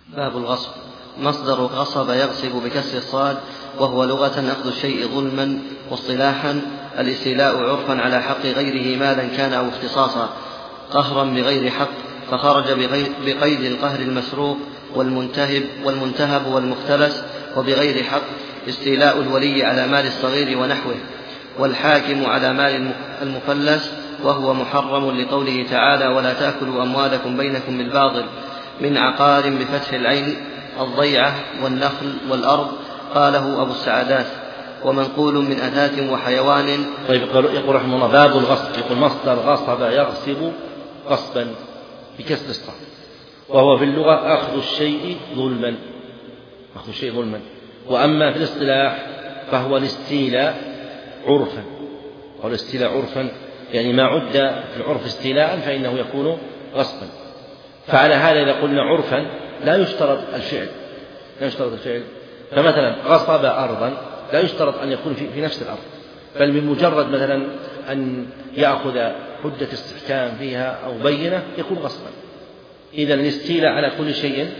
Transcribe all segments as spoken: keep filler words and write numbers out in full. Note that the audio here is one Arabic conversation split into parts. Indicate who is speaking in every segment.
Speaker 1: باب الغصب. مصدر غصب يغصب بكسر الصاد، وهو لغة أخذ الشيء ظلما، واصطلاحا الاستيلاء عرفا على حق غيره مالا كان أو اختصاصا، قهرا بغير حق، فخرج بقيد القهر المسروق والمنتهب والمنتهب والمختلس، وبغير حق استيلاء الولي على مال الصغير ونحوه، والحاكم على مال المفلس، وهو محرم لقوله تعالى: ولا تأكلوا أموالكم بينكم بالباطل، من عقار بفتح العين الضيعة والنخل والأرض، قاله أبو السعدات، ومنقول من أثاث وحيوان.
Speaker 2: طيب، يقول رحمه الله: باب الغصب. يقول مصدر غصب يغصب غصبا بكسر الصاد، وهو في اللغة أخذ الشيء ظلما، أخذ الشيء ظلما. وأما في الاصطلاح فهو الاستيلاء عرفا، هو الاستيلاء عرفا يعني ما عد في العرف استيلاء فإنه يكون غصبا. فعلى هذا إذا قلنا عرفا لا يشترط الفعل، لا يشترط الفعل. فمثلا غصب أرضا لا يشترط أن يكون في, في نفس الأرض، بل بمجرد مثلا أن يأخذ حدة استحكام فيها أو بينة يكون غصبا. إذا الاستيلاء على كل شيء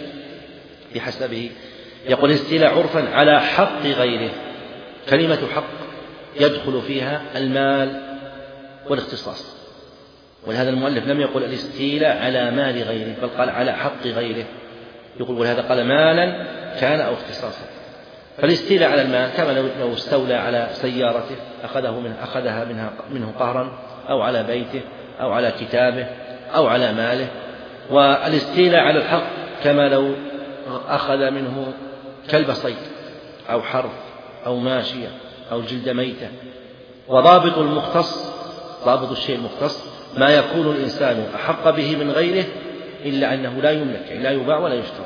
Speaker 2: بحسبه. يقول الاستيلاء عرفا على حق غيره. كلمة حق يدخل فيها المال والاختصاص، ولهذا المؤلف لم يقل الاستيلاء على مال غيره، بل قال على حق غيره. يقول ولهذا قال مالا كان أو اختصاصا. فالاستيلاء على المال كما لو استولى على سيارته أخذه منه أخذها منها منه قهرا، أو على بيته، أو على كتابه، أو على ماله. والاستيلاء على الحق كما لو أخذ منه كلب صيد، أو حرف، أو ماشية، أو جلد ميتة. وضابط المختص، ضابط الشيء المختص ما يكون الإنسان أحق به من غيره إلا أنه لا يملك، يعني لا يباع ولا يشترى،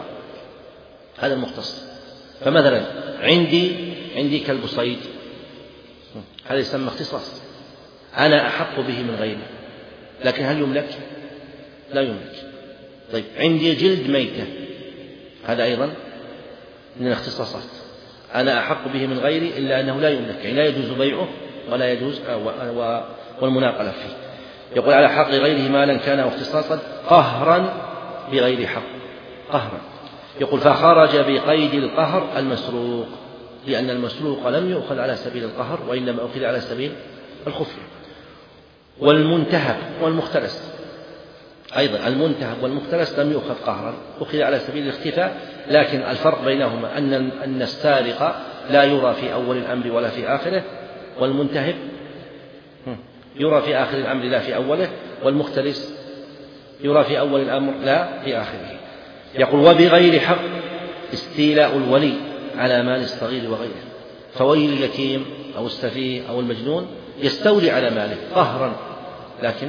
Speaker 2: هذا المختص. فمثلا عندي عندي كلب صيد، هذا يسمى اختصاص، أنا أحق به من غيري، لكن هل يملك؟ لا يملك. طيب عندي جلد ميتة، هذا أيضا من الاختصاصات، أنا أحق به من غيري إلا أنه لا يملك، يعني لا يجوز بيعه ولا يجوز والمناقلة فيه. يقول على حق غيره مالا كان أو اختصاصا، قهرا بغير حق، قهرا. يقول فخرج بقيد القهر المسروق، لأن المسروق لم يؤخذ على سبيل القهر وإنما أخذ على سبيل الخفية. والمنتهب والمختلس أيضا، المنتهب والمختلس لم يؤخذ قهرا، أخذ على سبيل الاختفاء، لكن الفرق بينهما أن أن السارق لا يرى في أول الأمر ولا في آخره، والمنتهب يرى في آخر الأمر لا في أوله، والمختلس يرى في أول الأمر لا في آخره. يقول وبغير حق استيلاء الولي على مال الصغير وغيره. فويل اليتيم أو السفيه أو المجنون يستولي على ماله قهرا، لكن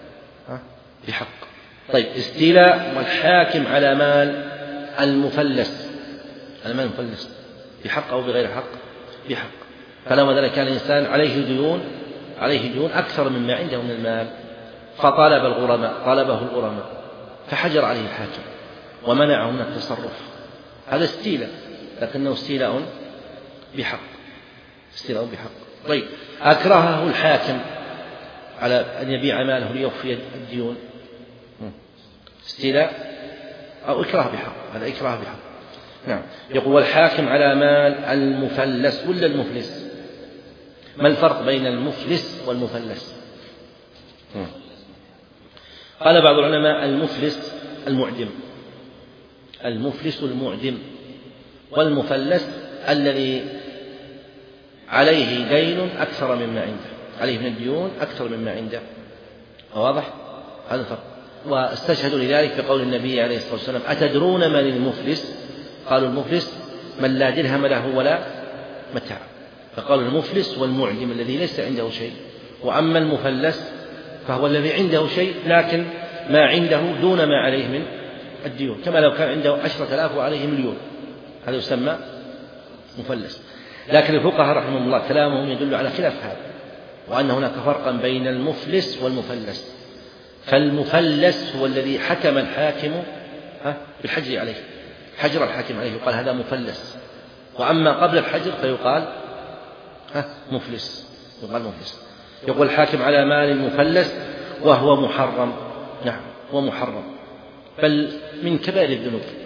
Speaker 2: بحق. طيب استيلاء والحاكم على مال المفلس، على مال المفلس بحق أو بغير حق؟ بحق. فلو مثلا كان الإنسان عليه ديون عليه ديون أكثر مما عنده من المال، فطالب الغرماء طلبه الغرماء فحجر عليه الحاكم ومنعه من التصرف، هذا استيلاء، لكنه استيلاء بحق، استيلاء بحق. طيب أكرهه الحاكم على أن يبيع ماله ليوفي الديون، استيلاء أو إكراه بحق، هذا إكراه بحق. نعم. يقول والحاكم على مال المفلس ولا المفلس؟ ما الفرق بين المفلس والمفلس؟ قال بعض العلماء المفلس المعدم، المفلس المعدم، والمفلس الذي عليه دين أكثر مما عنده، عليه من الديون أكثر مما عنده. واضح هذا الفرق. واستشهدوا لذلك بقول النبي عليه الصلاة والسلام أتدرون من المفلس؟ قالوا المفلس من لا درهم له ولا متاع، فقالوا المفلس والمعدم الذي ليس عنده شيء. وأما المفلس فهو الذي عنده شيء لكن ما عنده دون ما عليه من الديون، كما لو كان عنده عشرة آلاف وعليه مليون، هذا يسمى مفلس. لكن الفقهاء رحمهم الله كلامهم يدل على خلاف هذا، وأن هناك فرقا بين المفلس والمفلس. فالمفلس هو الذي حكم الحاكم بالحجر عليه، حجر الحاكم عليه يقال هذا مفلس. وأما قبل الحجر فيقال مفلس، يقال مفلس. يقول الحاكم على مال المفلس وهو محرم، نعم هو محرم، بل من كبائر الذنوب،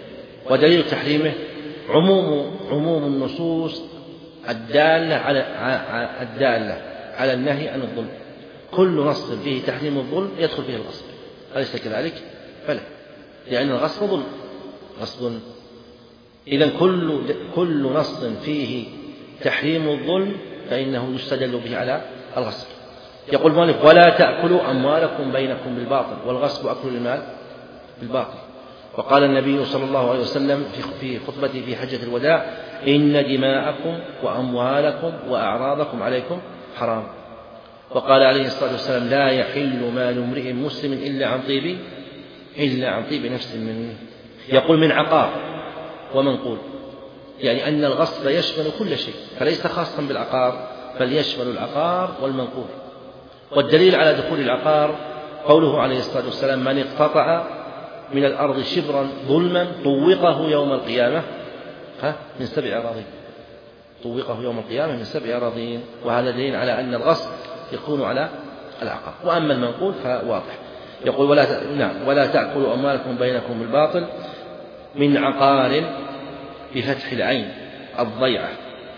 Speaker 2: ودليل تحريمه عموم عموم النصوص الدالة على الدالة على النهي عن الظلم. كل نص فيه تحريم الظلم يدخل فيه الغصب، أليس كذلك؟ فلا، لأن الغصب ظلم، غصب. إذن كل كل نص فيه تحريم الظلم فإنه يستدل به على الغصب. يقول المؤلف: ولا تأكلوا أموالكم بينكم بالباطل، والغصب أكل المال بالباطل. وقال النبي صلى الله عليه وسلم في خطبته في حجة الوداع: إن دماءكم وأموالكم وأعراضكم عليكم حرام. وقال عليه الصلاة والسلام: لا يحل مال امرئ مسلم إلا عن طيب إلا عن طيب نفس منه. يقول: من عقار ومنقول، يعني أن الغصب يشمل كل شيء، فليس خاصا بالعقار بل يشمل العقار والمنقول. والدليل على دخول العقار قوله عليه الصلاة والسلام: من اقتطع من الأرض شبرا ظلما طوقه يوم القيامة ها من سبع أراضين، طوقه يوم القيامة من سبع أراضين. وهذا دليل على أن الغصب يكون على العقار. وأما المنقول فواضح. يقول: ولا نعم ولا تأكلوا أموالكم بينكم بالباطل، من عقار بفتح العين الضيعة.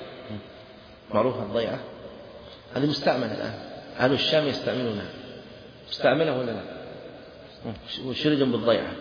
Speaker 2: معروفة الضيعة، هذه مستعملة الآن، أهل الشام يستعملونها، مستعملة ولا لا؟ وشرد بالضيعة،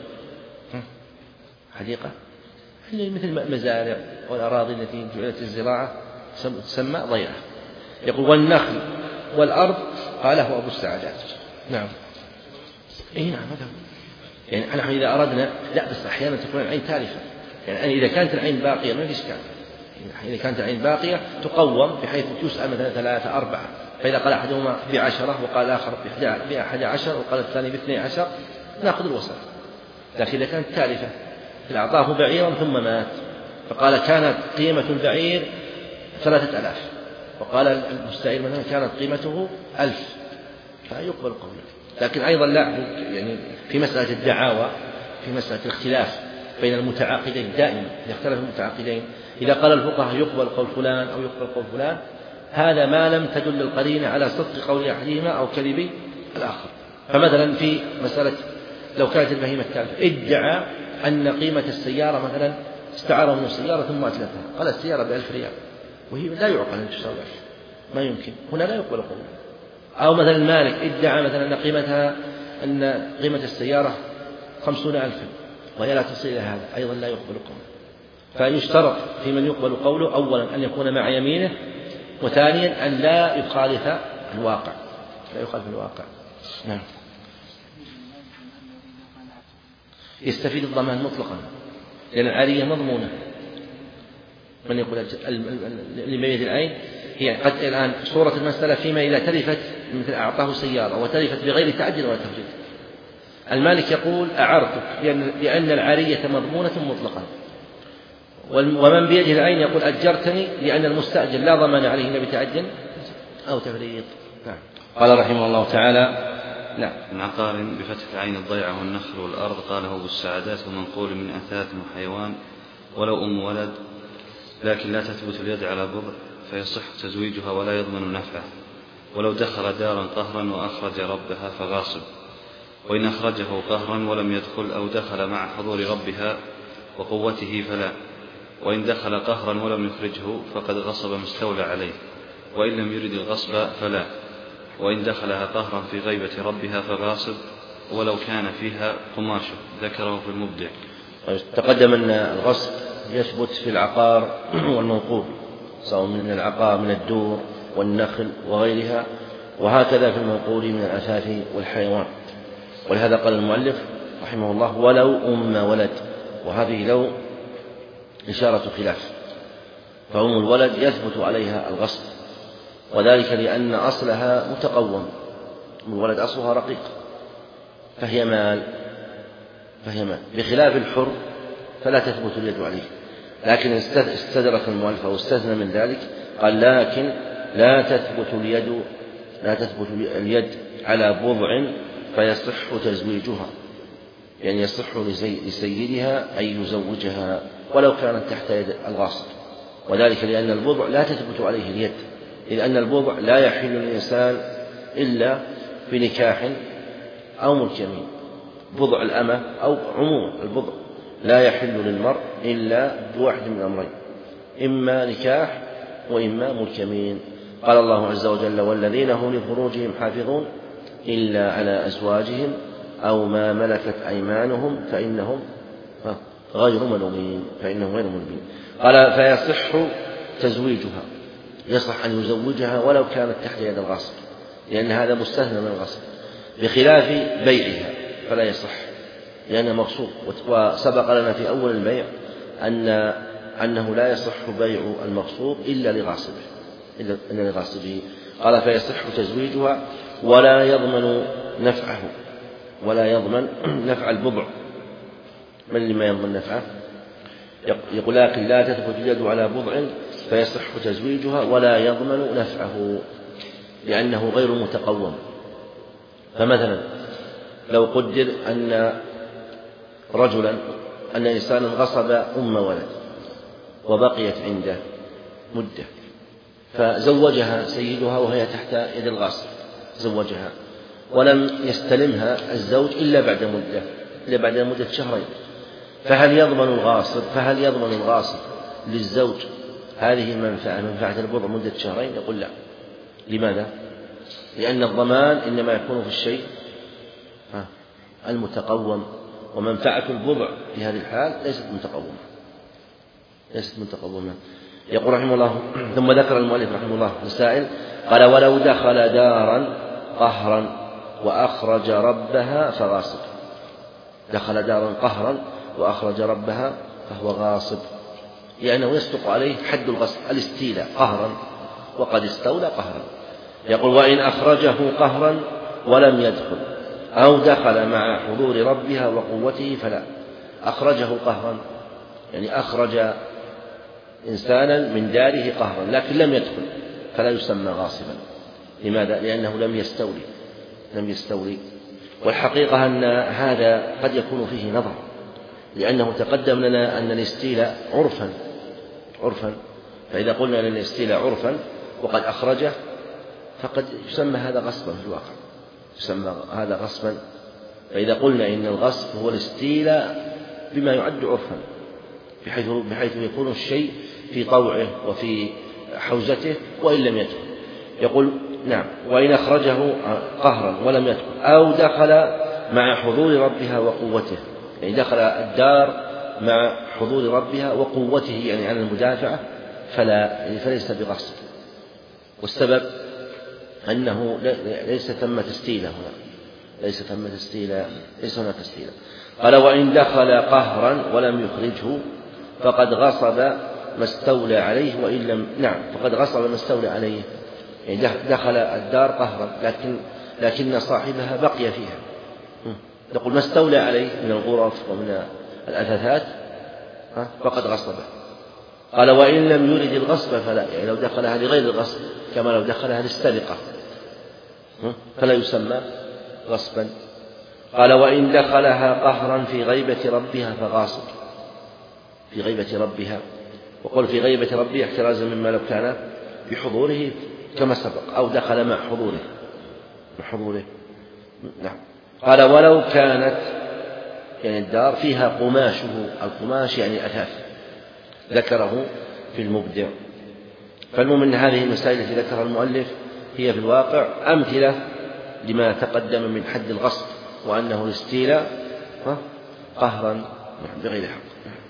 Speaker 2: حديقة مثل مزارع والأراضي التي جعلت الزراعة تسمى ضيعة. يقول: والنخل والأرض قاله أبو السعدات. نعم إيه نعم هذا. يعني نحن إذا أردنا، لا بس أحيانا تكون العين تالفة، يعني إذا كانت العين باقية ما في إشكال. إذا كانت العين باقية تقوم بحيث تسأل مثلا ثلاثة أربعة، فإذا قال أحدهما بعشرة وقال الآخر بأحد عشر وقال الثاني باثني عشر نأخذ الوسط. لكن إذا كانت تالفة، أعطاه بعيرا ثم مات، فقال كانت قيمة البعير ثلاثة ألاف، وقال المستعير مثلا كانت قيمته ألف، فيقبل قوله. لكن أيضا لا، يعني في مسألة الدعاوى، في مسألة الاختلاف بين المتعاقدين دائما يختلف المتعاقدين، إذا قال الفقهاء يقبل قول فلان أو يقبل قول فلان، هذا ما لم تدل القرينة على صدق قول أحدهما أو كذب الآخر. فمثلا في مسألة لو كانت البهيمة التالفة ادعى أن قيمة السيارة مثلا استعاره من السيارة ثم أتلفها، قال السيارة بألف ريال وهي لا يعقل أن تساوي ألف، ما يمكن، هنا لا يقبل قوله. أو مثلا المالك ادعى مثلا أن قيمتها أن قيمة السيارة خمسون ألفا وهي لا تصل إلى هذا، أيضا لا يقبل قوله. فيشترط في من يقبل قوله أولا أن يكون مع يمينه، وثانيا أن لا يخالف الواقع، لا يخالف الواقع. نعم. يستفيد الضمان مطلقا، لأن العارية مضمونة. من يقول لميت العين هي قد الآن صورة المسألة فيما إذا تلفت مثل أعطاه سيارة وتلفت بغير تعدل ولا تفريط، المالك يقول أعرتك لأن العارية مضمونة مطلقا، ومن بيده العين يقول أجرتني لأن المستأجر لا ضمان عليه إلا بتعدل أو تفريط. نعم. قال رحمه الله تعالى:
Speaker 3: نعم. من عقار بفتح العين الضيعة والنخل والأرض قاله أبو السعدات: ومنقول من أثاث وحيوان ولو أم ولد، لكن لا تثبت اليد على بضع فيصح تزويجها ولا يضمن نفعه، ولو دخل دارا قهرا وأخرج ربها فغاصب، وإن أخرجه قهرا ولم يدخل أو دخل مع حضور ربها وقوته فلا، وإن دخل قهرا ولم يخرجه فقد غصب ما استولى عليه، وإن لم يرد الغصب فلا، وإن دخلها قهرا في غيبة ربها فغاصب ولو كان فيها قماشه، ذكره في المبدع.
Speaker 2: تقدم أن الغصب يثبت في العقار والمنقول، سواء من العقار من الدور والنخل وغيرها، وهكذا في المنقول من الأثاث والحيوان. ولهذا قال المؤلف رحمه الله: ولو أم ولد، وهذه لو إشارة خلاف، فأم الولد يثبت عليها الغصب، وذلك لأن أصلها متقوم، أم الولد أصلها رقيق فهي مال فهي مال بخلاف الحر فلا تثبت اليد عليه. لكن استدرك المؤلف أو استثنى من ذلك، قال: لكن لا تثبت اليد لا تثبت اليد على بضع فيصح تزويجها، يعني يصح لسيدها أن يزوجها ولو كانت تحت يد الغاصب، وذلك لأن البضع لا تثبت عليه اليد، إذ أن البضع لا يحل للإنسان إلا بنكاح أو ملك يمين، بضع الأمة أو عموم البضع لا يحل للمرء إلا بواحد من الأمرين، إما نكاح وإما ملك يمين. قال الله عز وجل: والذين هم لفروجهم حافظون إلا على أزواجهم أو ما ملكت أيمانهم فإنهم غير ملومين فإنهم غير ملومين. قال: فيصح تزويجها، يصح أن يزوجها ولو كانت تحت يد الغاصب، لأن هذا مستثنى من الغصب، بخلاف بيعها فلا يصح لأنه مغصوب. وسبق لنا في أول البيع أن أنه لا يصح بيع المغصوب إلا لغاصبه إلا لغاصبه. قال: فيصح تزويجها ولا يضمن نفعه، ولا يضمن نفع البضع. من اللي ما يضمن نفعه؟ يقول: لكن لا تثبت اليد على بضع فيصح تزويجها ولا يضمن نفعه لأنه غير متقوم. فمثلا لو قدر أن رجلا أن إنسانا غصب أم ولد وبقيت عنده مدة، فزوجها سيدها وهي تحت يد الغاصب، زوجها ولم يستلمها الزوج إلا بعد مدة إلا بعد مدة شهرين، فهل يضمن الغاصب فهل يضمن الغاصب للزوج هذه المنفعة منفعة البضع مدة شهرين؟ يقول: لا. لماذا؟ لأن الضمان إنما يكون في الشيء المتقوم، ومنفعة البضع في هذه الحال ليست متقومة ليست متقومة. يقول رحمه الله: ثم ذكر المؤلف رحمه الله مسائل. قال: ولو دخل دارا قهرا وأخرج ربها فغاصب. دخل دارا قهرا وأخرج ربها فهو غاصب، لأنه يصدق عليه حد الغصب الاستيلاء قهرا، وقد استولى قهرا. يقول: وإن أخرجه قهرا ولم يدخل أو دخل مع حضور ربها وقوته فلا. أخرجه قهرا يعني أخرج إنسانا من داره قهرا لكن لم يدخل فلا يسمى غاصبا. لماذا؟ لأنه لم يستولي لم يستولي والحقيقة أن هذا قد يكون فيه نظر، لأنه تقدم لنا أن الاستيلاء عرفا عرفا فإذا قلنا أن الاستيلاء عرفا وقد أخرجه فقد يسمى هذا غصبا في الواقع، يسمى هذا غصبا. فإذا قلنا إن الغصب هو الاستيلاء بما يعد عرفا، بحيث بحيث يكون الشيء في طوعه وفي حوزته وإن لم يدخل. يقول: نعم، وإن أخرجه قهرا ولم يدخل أو دخل مع حضور ربها وقوته، يعني دخل الدار مع حضور ربها وقوته يعني عن المدافعة فلا يعني فليس بغصب. والسبب أنه ليس ثمة استيلاء هنا ليس ثمة استيلاء ليس هناك استيلاء. قال: وإن دخل قهرا ولم يخرجه فقد غصب ما استولى عليه وإن لم نعم فقد غصب ما استولى عليه، يعني دخل الدار قهرا لكن لكن صاحبها بقي فيها، نقول ما استولى عليه من الغرف ومن الأثاثات فقد غصبه. قال: وإن لم يرد الغصب فلا، يعني لو دخلها لغير الغصب كما لو دخلها للسرقة فلا يسمى غصبا. قال: وإن دخلها قهرا في غيبة ربها فغاصب، في غيبة ربها، وقل في غيبة ربها احترازا مما لو كان بحضوره كما سبق أو دخل مع حضوره بحضوره. نعم. قال: ولو كانت يعني الدار فيها قماشه، القماش يعني الأثاث، ذكره في المبدع. فالمهم أن هذه المسائل التي ذكرها المؤلف هي في الواقع أمثلة لما تقدم من حد الغصب، وأنه الاستيلاء قهرا بغير حق.